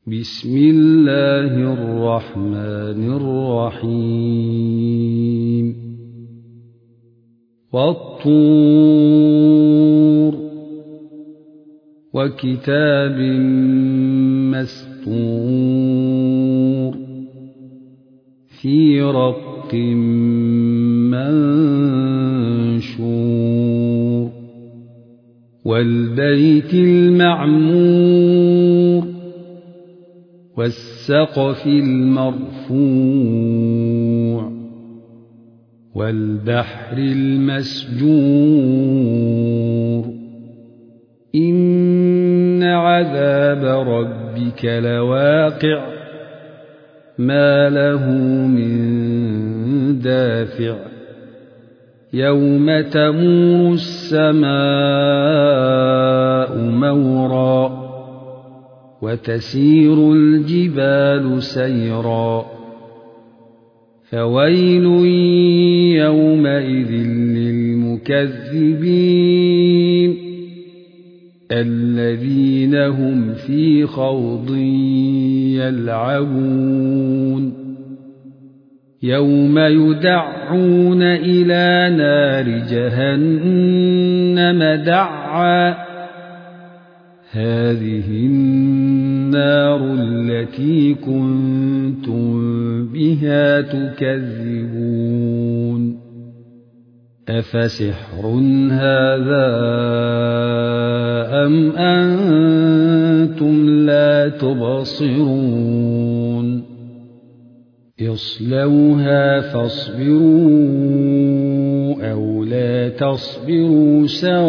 بسم الله الرحمن الرحيم والطور وكتاب مسطور في رق منشور والبيت المعمور والسقف المرفوع والبحر المسجور إن عذاب ربك لواقع ما له من دافع يوم تمور السماء مورا وتسير الجبال سيرا فويل يومئذ للمكذبين الذين هم في خوض يلعبون يوم يدعون إلى نار جهنم دعا هذه النار التي كنتم بها تكذبون أفسحر هذا أم أنتم لا تبصرون اصلوها فاصبروا أو لا تصبروا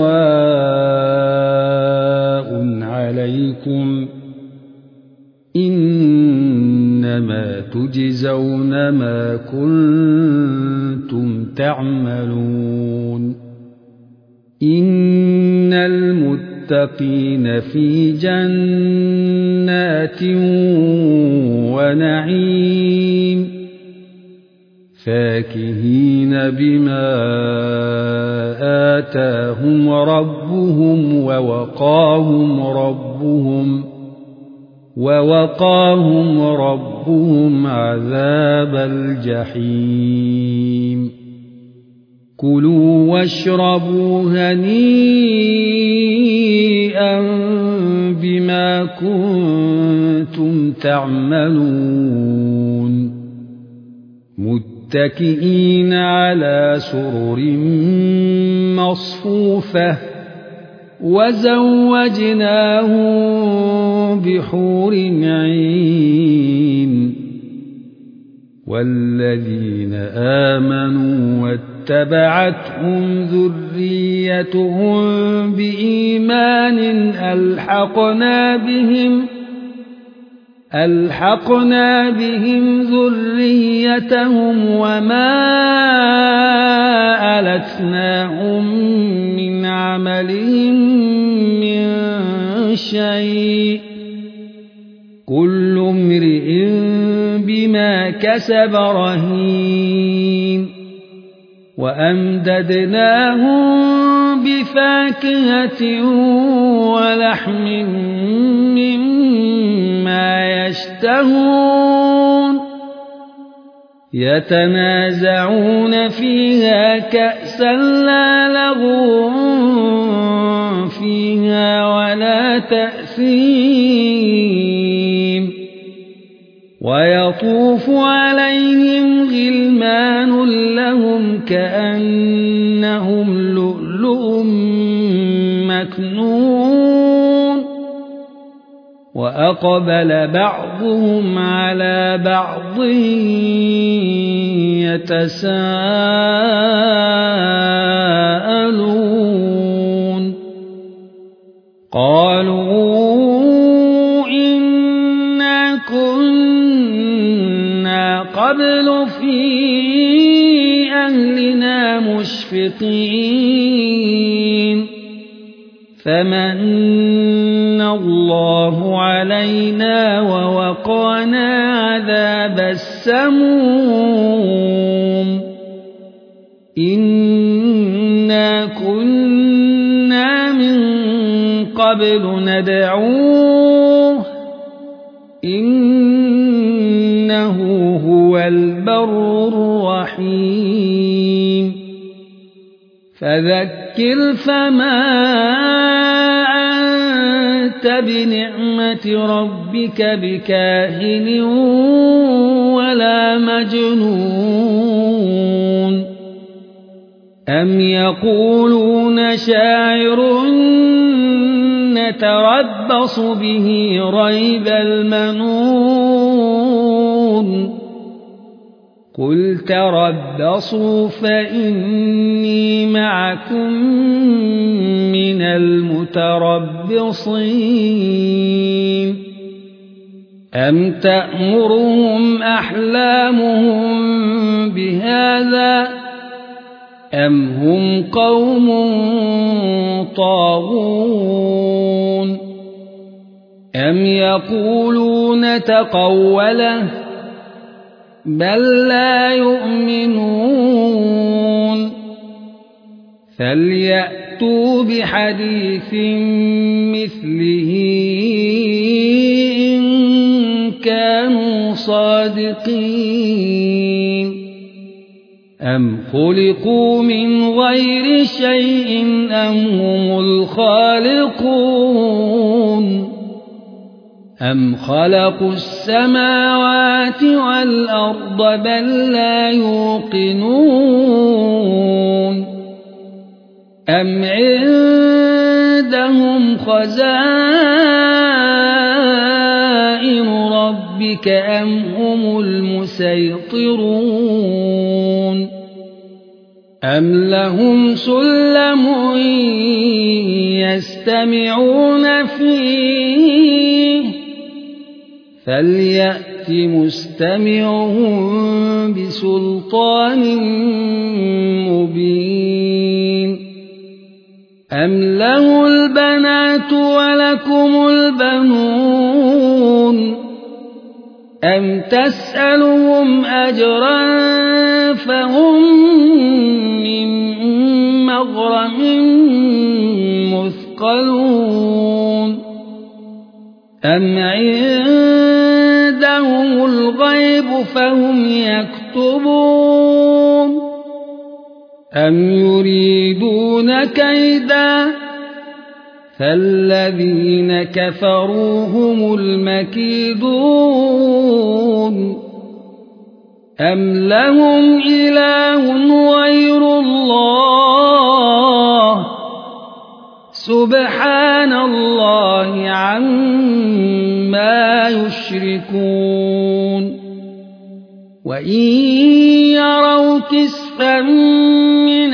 سواء عليكم إنما تجزون ما كنتم تعملون إن المتقين في جنات ونعيم فاكهين بما آتاهم ربهم ووقاهم ربهم عذاب الجحيم كلوا واشربوا هنيئا بما كنتم تعملون متكئين على سرر مصفوفة وزوجناهم بحور عين والذين آمنوا واتبعتهم ذريتهم بإيمان ألحقنا بهم ذريتهم وما ألتناهم من عملهم من شيء كل امرئ بما كسب رهين وأمددناهم بفاكهة ولحم مما يشتهون يتنازعون فيها كأسا لا لغو فيها ولا تأثيم ويطوف عليهم غلمان لهم كأنهم لؤلؤ مكنون وأقبل بعضهم على بعض يتساءلون قالوا إنا كنا قبل في أهلنا مشفقين فمن الله علينا ووقانا عذاب السموم إنا كنا من قبل ندعوه إنه هو البر الرحيم فذكر فما أنت بنعمة ربك بكاهن ولا مجنون أم يقولون شاعر نتربص به ريب المنون قل تربصوا فإني معكم من المتربصين أم تأمرهم أحلامهم بهذا أم هم قوم طاغون أم يقولون تقوله بل لا يؤمنون فليأتوا بحديث مثله إن كانوا صادقين أم خلقوا من غير شيء أم هم الخالقون أم خلقوا السماوات والأرض بل لا يوقنون أم عندهم خزائن ربك أم هم المسيطرون أم لهم سلم يستمعون فيه فليأت مستمعهم بسلطان مبين أم له البنات ولكم البنون أم تسألهم أجرا فهم من مغرم مثقلون أم عندهم الغيب فهم يكتبون أم يريدون كيدا فالذين كفروا هم المكيدون أم لهم إله غير الله سبحان الله عما يشركون وإن يروا كسفا من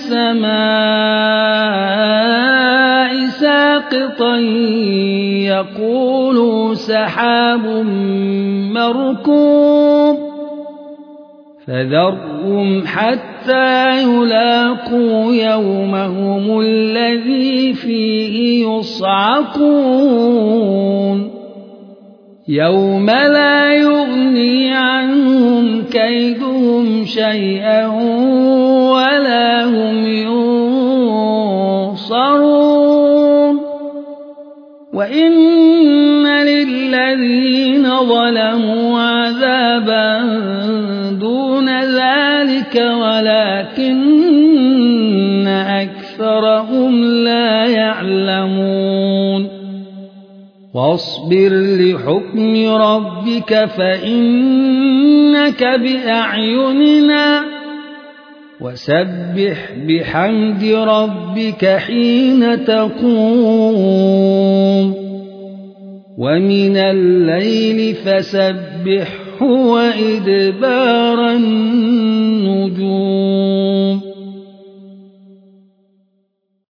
السماء ساقطا يقولوا سحاب مركوب فذرهم حتى يلاقوا يومهم الذي فيه يصعقون يوم لا يغني عنهم كيدهم شيئا ولا هم ينصرون وإن للذين ظلموا عذابا دون ذلك ولكن أكثرهم لا يعلمون واصبر لحكم ربك فإنك بأعيننا وسبح بحمد ربك حين تقوم ومن الليل فسبحه وإدبار النجوم